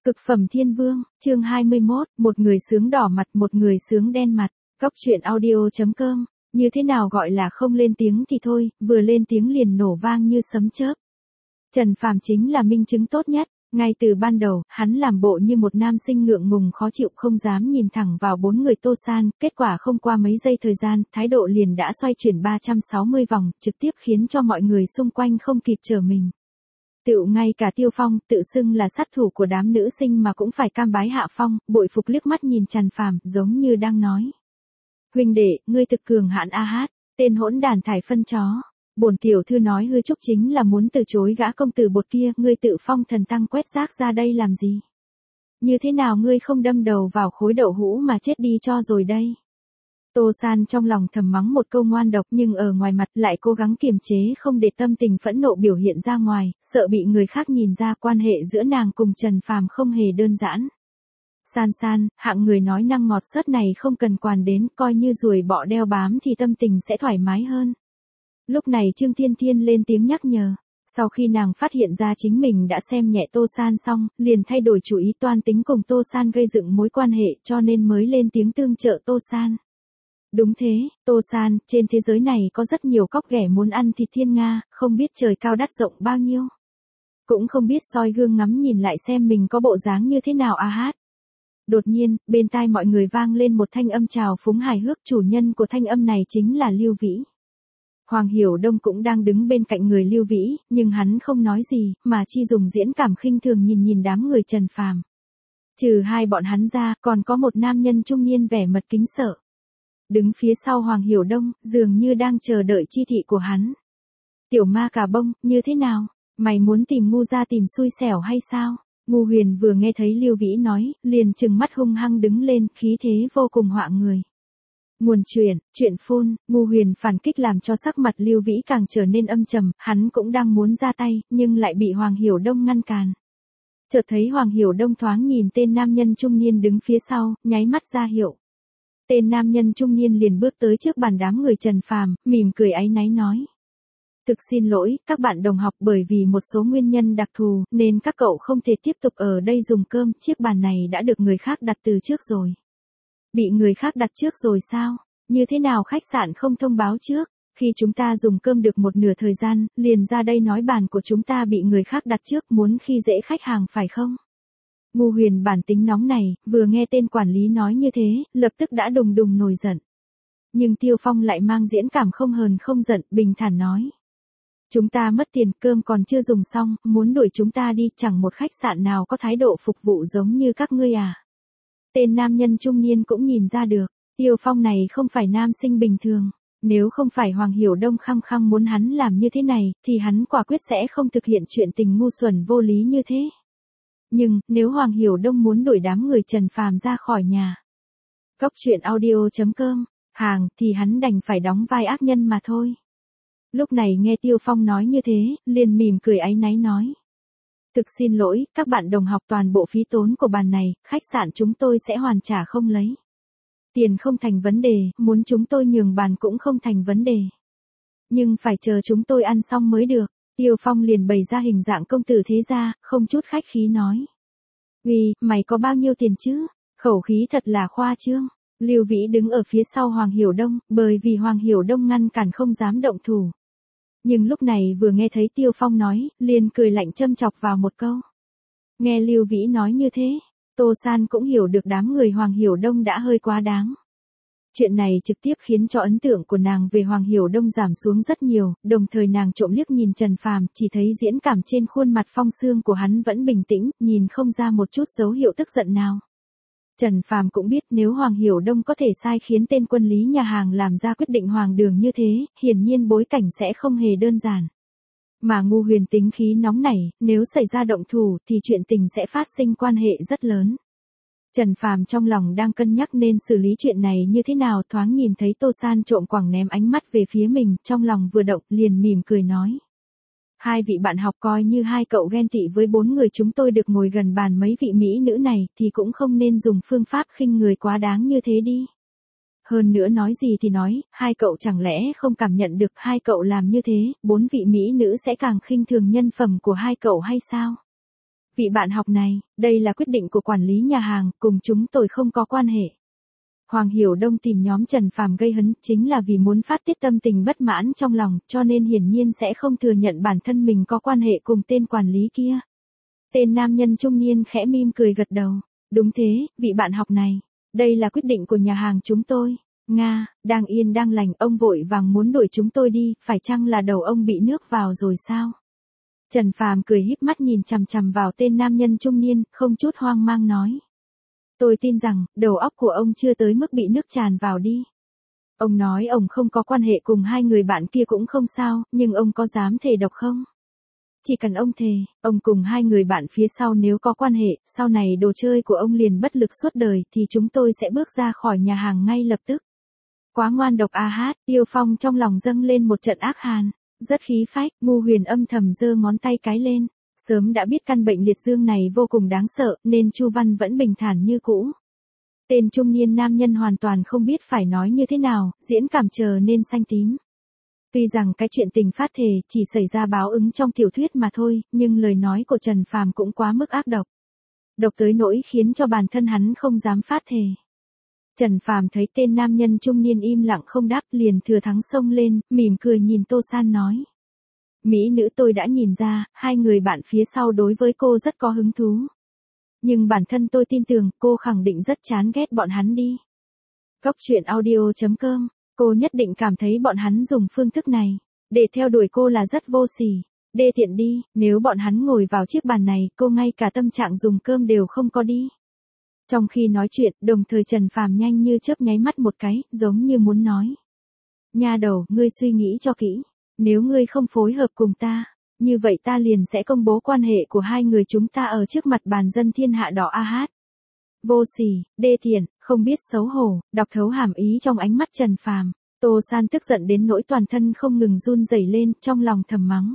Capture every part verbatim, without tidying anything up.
Cực phẩm thiên vương, chương hai mươi mốt, một người sướng đỏ mặt, một người sướng đen mặt. Góc truyện audio chấm com, như thế nào gọi là không lên tiếng thì thôi, vừa lên tiếng liền nổ vang như sấm chớp. Trần Phàm chính là minh chứng tốt nhất. Ngay từ ban đầu, hắn làm bộ như một nam sinh ngượng ngùng khó chịu không dám nhìn thẳng vào bốn người Tô San, kết quả không qua mấy giây thời gian, thái độ liền đã xoay chuyển ba trăm sáu mươi vòng, trực tiếp khiến cho mọi người xung quanh không kịp trở mình. Tựu ngay cả Tiêu Phong, tự xưng là sát thủ của đám nữ sinh mà cũng phải cam bái hạ phong, bội phục liếc mắt nhìn Trần Phàm, giống như đang nói. Huynh đệ, ngươi thực cường hãn a hát, tên hỗn đàn thải phân chó. Bổn tiểu thư nói hư trúc chính là muốn từ chối gã công tử bột kia, ngươi tự phong thần tăng quét rác ra đây làm gì? Như thế nào ngươi không đâm đầu vào khối đậu hũ mà chết đi cho rồi đây? Tô San trong lòng thầm mắng một câu ngoan độc nhưng ở ngoài mặt lại cố gắng kiềm chế không để tâm tình phẫn nộ biểu hiện ra ngoài, sợ bị người khác nhìn ra quan hệ giữa nàng cùng Trần Phàm không hề đơn giản. San San, hạng người nói năng ngọt sớt này không cần quản đến, coi như ruồi bọ đeo bám thì tâm tình sẽ thoải mái hơn. Lúc này Trương Thiên Thiên lên tiếng nhắc nhở. Sau khi nàng phát hiện ra chính mình đã xem nhẹ Tô San xong, liền thay đổi chủ ý toan tính cùng Tô San gây dựng mối quan hệ cho nên mới lên tiếng tương trợ Tô San. Đúng thế, Tô San, trên thế giới này có rất nhiều cóc ghẻ muốn ăn thịt thiên nga, không biết trời cao đất rộng bao nhiêu. Cũng không biết soi gương ngắm nhìn lại xem mình có bộ dáng như thế nào a hát. Đột nhiên, bên tai mọi người vang lên một thanh âm trào phúng hài hước, chủ nhân của thanh âm này chính là Lưu Vĩ. Hoàng Hiểu Đông cũng đang đứng bên cạnh người Lưu Vĩ, nhưng hắn không nói gì, mà chi dùng diễn cảm khinh thường nhìn nhìn đám người Trần Phàm. Trừ hai bọn hắn ra, còn có một nam nhân trung niên vẻ mặt kính sợ. Đứng phía sau Hoàng Hiểu Đông, dường như đang chờ đợi chi thị của hắn. Tiểu ma cà bông, như thế nào? Mày muốn tìm ngu ra tìm xui xẻo hay sao? Ngu Huyền vừa nghe thấy Lưu Vĩ nói, liền trừng mắt hung hăng đứng lên, khí thế vô cùng họa người. Nguồn truyện, truyện phun, Ngu Huyền phản kích làm cho sắc mặt Lưu Vĩ càng trở nên âm trầm, hắn cũng đang muốn ra tay, nhưng lại bị Hoàng Hiểu Đông ngăn cản. Chợt thấy Hoàng Hiểu Đông thoáng nhìn tên nam nhân trung niên đứng phía sau, nháy mắt ra hiệu. Tên nam nhân trung niên liền bước tới trước bàn đám người Trần Phàm, mỉm cười áy náy nói. Thực xin lỗi, các bạn đồng học, bởi vì một số nguyên nhân đặc thù, nên các cậu không thể tiếp tục ở đây dùng cơm, chiếc bàn này đã được người khác đặt từ trước rồi. Bị người khác đặt trước rồi sao? Như thế nào khách sạn không thông báo trước? Khi chúng ta dùng cơm được một nửa thời gian, liền ra đây nói bàn của chúng ta bị người khác đặt trước, muốn khi dễ khách hàng phải không? Ngu Huyền bản tính nóng này, vừa nghe tên quản lý nói như thế, lập tức đã đùng đùng nổi giận. Nhưng Tiêu Phong lại mang diễn cảm không hờn không giận, bình thản nói. Chúng ta mất tiền, cơm còn chưa dùng xong, muốn đuổi chúng ta đi, chẳng một khách sạn nào có thái độ phục vụ giống như các ngươi à. Tên nam nhân trung niên cũng nhìn ra được, Tiêu Phong này không phải nam sinh bình thường. Nếu không phải Hoàng Hiểu Đông khăng khăng muốn hắn làm như thế này, thì hắn quả quyết sẽ không thực hiện chuyện tình ngu xuẩn vô lý như thế. Nhưng, nếu Hoàng Hiểu Đông muốn đuổi đám người Trần Phàm ra khỏi nhà. Góc truyện audio chấm com, hàng, thì hắn đành phải đóng vai ác nhân mà thôi. Lúc này nghe Tiêu Phong nói như thế, liền mỉm cười áy náy nói. Thực xin lỗi, các bạn đồng học, toàn bộ phí tốn của bàn này, khách sạn chúng tôi sẽ hoàn trả không lấy. Tiền không thành vấn đề, muốn chúng tôi nhường bàn cũng không thành vấn đề. Nhưng phải chờ chúng tôi ăn xong mới được. Tiêu Phong liền bày ra hình dạng công tử thế gia, không chút khách khí nói. Uy, mày có bao nhiêu tiền chứ? Khẩu khí thật là khoa trương. Lưu Vĩ đứng ở phía sau Hoàng Hiểu Đông, bởi vì Hoàng Hiểu Đông ngăn cản không dám động thủ. Nhưng lúc này vừa nghe thấy Tiêu Phong nói, liền cười lạnh châm chọc vào một câu. Nghe Lưu Vĩ nói như thế, Tô San cũng hiểu được đám người Hoàng Hiểu Đông đã hơi quá đáng. Chuyện này trực tiếp khiến cho ấn tượng của nàng về Hoàng Hiểu Đông giảm xuống rất nhiều, đồng thời nàng trộm liếc nhìn Trần Phàm, chỉ thấy diễn cảm trên khuôn mặt phong sương của hắn vẫn bình tĩnh, nhìn không ra một chút dấu hiệu tức giận nào. Trần Phàm cũng biết nếu Hoàng Hiểu Đông có thể sai khiến tên quân lý nhà hàng làm ra quyết định hoàng đường như thế, hiển nhiên bối cảnh sẽ không hề đơn giản. Mà Ngu Huyền tính khí nóng nảy, nếu xảy ra động thủ thì chuyện tình sẽ phát sinh quan hệ rất lớn. Trần Phàm trong lòng đang cân nhắc nên xử lý chuyện này như thế nào, thoáng nhìn thấy Tô San trộm quẳng ném ánh mắt về phía mình, trong lòng vừa động, liền mỉm cười nói. Hai vị bạn học, coi như hai cậu ghen tị với bốn người chúng tôi được ngồi gần bàn mấy vị mỹ nữ này, thì cũng không nên dùng phương pháp khinh người quá đáng như thế đi. Hơn nữa nói gì thì nói, hai cậu chẳng lẽ không cảm nhận được hai cậu làm như thế, bốn vị mỹ nữ sẽ càng khinh thường nhân phẩm của hai cậu hay sao? Vị bạn học này, đây là quyết định của quản lý nhà hàng, cùng chúng tôi không có quan hệ. Hoàng Hiểu Đông tìm nhóm Trần Phàm gây hấn chính là vì muốn phát tiết tâm tình bất mãn trong lòng, cho nên hiển nhiên sẽ không thừa nhận bản thân mình có quan hệ cùng tên quản lý kia. Tên nam nhân trung niên khẽ mỉm cười gật đầu. Đúng thế, vị bạn học này. Đây là quyết định của nhà hàng chúng tôi. Nga, đang yên đang lành, ông vội vàng muốn đuổi chúng tôi đi, phải chăng là đầu ông bị nước vào rồi sao? Trần Phàm cười híp mắt nhìn chằm chằm vào tên nam nhân trung niên, không chút hoang mang nói. Tôi tin rằng, đầu óc của ông chưa tới mức bị nước tràn vào đi. Ông nói ông không có quan hệ cùng hai người bạn kia cũng không sao, nhưng ông có dám thề độc không? Chỉ cần ông thề, ông cùng hai người bạn phía sau nếu có quan hệ, sau này đồ chơi của ông liền bất lực suốt đời thì chúng tôi sẽ bước ra khỏi nhà hàng ngay lập tức. Quá ngoan độc a hát, Tiêu Phong trong lòng dâng lên một trận ác hàn. Rất khí phách, Ngu Huyền âm thầm giơ ngón tay cái lên. Sớm đã biết căn bệnh liệt dương này vô cùng đáng sợ, nên Chu Văn vẫn bình thản như cũ. Tên trung niên nam nhân hoàn toàn không biết phải nói như thế nào, diễn cảm chờ nên xanh tím. Tuy rằng cái chuyện tình phát thề chỉ xảy ra báo ứng trong tiểu thuyết mà thôi, nhưng lời nói của Trần Phàm cũng quá mức ác độc. Độc tới nỗi khiến cho bản thân hắn không dám phát thề. Trần Phàm thấy tên nam nhân trung niên im lặng không đáp, liền thừa thắng xông lên, mỉm cười nhìn Tô San nói. Mỹ nữ, tôi đã nhìn ra, hai người bạn phía sau đối với cô rất có hứng thú. Nhưng bản thân tôi tin tưởng, cô khẳng định rất chán ghét bọn hắn đi. Cốc truyện audio chấm com, cô nhất định cảm thấy bọn hắn dùng phương thức này, để theo đuổi cô là rất vô sỉ. Đê tiện đi, nếu bọn hắn ngồi vào chiếc bàn này, cô ngay cả tâm trạng dùng cơm đều không có đi. Trong khi nói chuyện, đồng thời Trần Phàm nhanh như chớp nháy mắt một cái, giống như muốn nói. Nha đầu, ngươi suy nghĩ cho kỹ. Nếu ngươi không phối hợp cùng ta, như vậy ta liền sẽ công bố quan hệ của hai người chúng ta ở trước mặt bàn dân thiên hạ đỏ a hát. Vô sỉ, đê tiện, không biết xấu hổ, đọc thấu hàm ý trong ánh mắt Trần Phàm. Tô San tức giận đến nỗi toàn thân không ngừng run rẩy lên, trong lòng thầm mắng.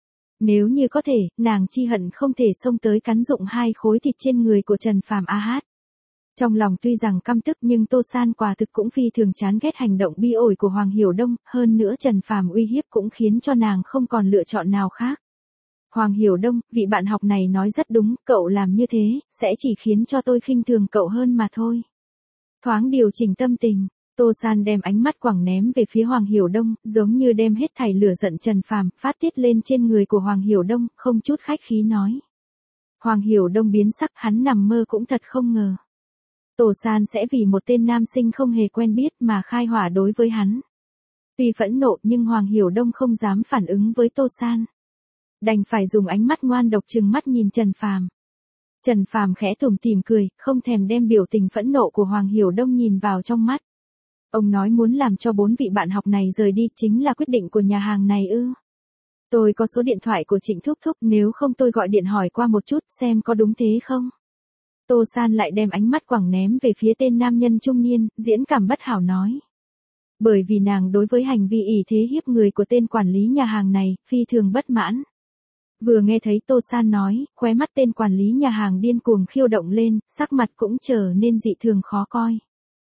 Nếu như có thể, nàng chi hận không thể xông tới cắn rụng hai khối thịt trên người của Trần Phàm a hát. Trong lòng tuy rằng căm tức nhưng Tô San quả thực cũng phi thường chán ghét hành động bi ổi của Hoàng Hiểu Đông, hơn nữa Trần Phàm uy hiếp cũng khiến cho nàng không còn lựa chọn nào khác. Hoàng Hiểu Đông, vị bạn học này nói rất đúng, cậu làm như thế, sẽ chỉ khiến cho tôi khinh thường cậu hơn mà thôi. Thoáng điều chỉnh tâm tình, Tô San đem ánh mắt quẳng ném về phía Hoàng Hiểu Đông, giống như đem hết thảy lửa giận Trần Phàm phát tiết lên trên người của Hoàng Hiểu Đông, không chút khách khí nói. Hoàng Hiểu Đông biến sắc, hắn nằm mơ cũng thật không ngờ. Tô San sẽ vì một tên nam sinh không hề quen biết mà khai hỏa đối với hắn. Tuy phẫn nộ nhưng Hoàng Hiểu Đông không dám phản ứng với Tô San. Đành phải dùng ánh mắt ngoan độc trừng mắt nhìn Trần Phàm. Trần Phàm khẽ tủm tỉm cười, không thèm đem biểu tình phẫn nộ của Hoàng Hiểu Đông nhìn vào trong mắt. Ông nói muốn làm cho bốn vị bạn học này rời đi chính là quyết định của nhà hàng này ư? Tôi có số điện thoại của Trịnh Thúc Thúc, nếu không tôi gọi điện hỏi qua một chút xem có đúng thế không? Tô San lại đem ánh mắt quẳng ném về phía tên nam nhân trung niên, diễn cảm bất hảo nói. Bởi vì nàng đối với hành vi ỷ thế hiếp người của tên quản lý nhà hàng này, phi thường bất mãn. Vừa nghe thấy Tô San nói, khóe mắt tên quản lý nhà hàng điên cuồng khiêu động lên, sắc mặt cũng trở nên dị thường khó coi.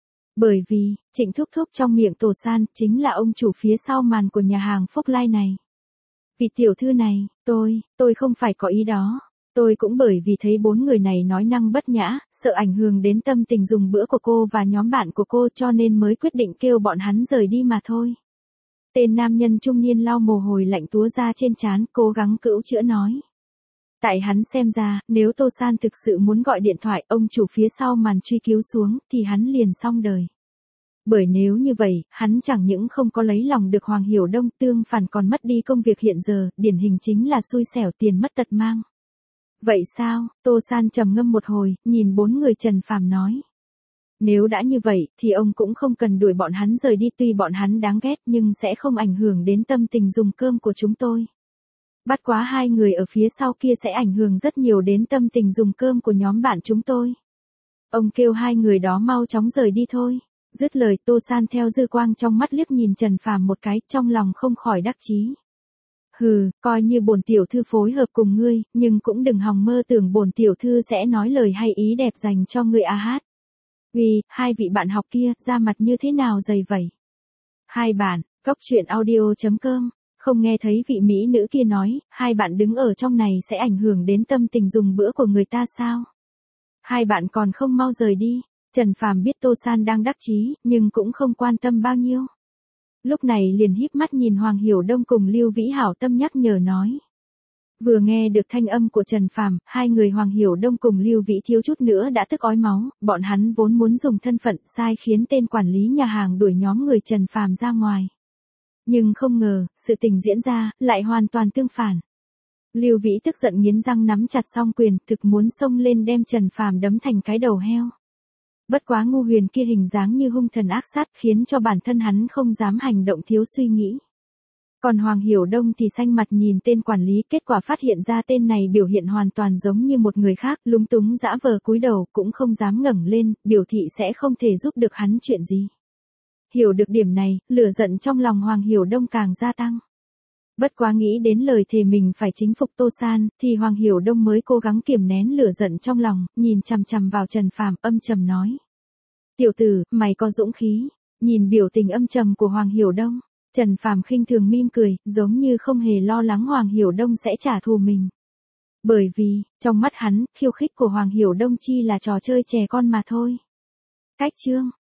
Bởi vì, Trịnh Thúc Thúc trong miệng Tô San chính là ông chủ phía sau màn của nhà hàng Phúc Lai này. Vị tiểu thư này, tôi, tôi không phải có ý đó. Tôi cũng bởi vì thấy bốn người này nói năng bất nhã, sợ ảnh hưởng đến tâm tình dùng bữa của cô và nhóm bạn của cô cho nên mới quyết định kêu bọn hắn rời đi mà thôi. Tên nam nhân trung niên lau mồ hôi lạnh túa ra trên trán, cố gắng cữu chữa nói. Tại hắn xem ra, nếu Tô San thực sự muốn gọi điện thoại ông chủ phía sau màn truy cứu xuống, thì hắn liền xong đời. Bởi nếu như vậy, hắn chẳng những không có lấy lòng được Hoàng Hiểu Đông, tương phản còn mất đi công việc hiện giờ, điển hình chính là xui xẻo tiền mất tật mang. Vậy sao? Tô San trầm ngâm một hồi, nhìn bốn người Trần Phàm nói. Nếu đã như vậy, thì ông cũng không cần đuổi bọn hắn rời đi, tuy bọn hắn đáng ghét nhưng sẽ không ảnh hưởng đến tâm tình dùng cơm của chúng tôi. Bắt quá hai người ở phía sau kia sẽ ảnh hưởng rất nhiều đến tâm tình dùng cơm của nhóm bạn chúng tôi. Ông kêu hai người đó mau chóng rời đi thôi. Dứt lời, Tô San theo dư quang trong mắt liếc nhìn Trần Phàm một cái, trong lòng không khỏi đắc chí. Hừ, coi như bổn tiểu thư phối hợp cùng ngươi, nhưng cũng đừng hòng mơ tưởng bổn tiểu thư sẽ nói lời hay ý đẹp dành cho ngươi a hát. Vì, hai vị bạn học kia, ra mặt như thế nào dày vậy? Hai bạn, cốc truyện audio chấm com Không nghe thấy vị mỹ nữ kia nói, hai bạn đứng ở trong này sẽ ảnh hưởng đến tâm tình dùng bữa của người ta sao? Hai bạn còn không mau rời đi. Trần Phàm biết Tô San đang đắc chí, nhưng cũng không quan tâm bao nhiêu. Lúc này liền híp mắt nhìn Hoàng Hiểu Đông cùng Lưu Vĩ hảo tâm nhắc nhở nói. Vừa nghe được thanh âm của Trần Phàm, hai người Hoàng Hiểu Đông cùng Lưu Vĩ thiếu chút nữa đã tức ói máu, bọn hắn vốn muốn dùng thân phận sai khiến tên quản lý nhà hàng đuổi nhóm người Trần Phàm ra ngoài. Nhưng không ngờ, sự tình diễn ra, lại hoàn toàn tương phản. Lưu Vĩ tức giận nghiến răng nắm chặt song quyền, thực muốn xông lên đem Trần Phàm đấm thành cái đầu heo. Bất quá Ngu Huyền kia hình dáng như hung thần ác sát khiến cho bản thân hắn không dám hành động thiếu suy nghĩ. Còn Hoàng Hiểu Đông thì xanh mặt nhìn tên quản lý, kết quả phát hiện ra tên này biểu hiện hoàn toàn giống như một người khác, lúng túng dã vờ cúi đầu, cũng không dám ngẩng lên, biểu thị sẽ không thể giúp được hắn chuyện gì. Hiểu được điểm này, lửa giận trong lòng Hoàng Hiểu Đông càng gia tăng. Bất quá nghĩ đến lời thề mình phải chính phục Tô San, thì Hoàng Hiểu Đông mới cố gắng kiềm nén lửa giận trong lòng, nhìn chằm chằm vào Trần Phàm, âm trầm nói. Tiểu tử, mày có dũng khí. Nhìn biểu tình âm trầm của Hoàng Hiểu Đông, Trần Phàm khinh thường mỉm cười, giống như không hề lo lắng Hoàng Hiểu Đông sẽ trả thù mình. Bởi vì, trong mắt hắn, khiêu khích của Hoàng Hiểu Đông chi là trò chơi trẻ con mà thôi. Cách chương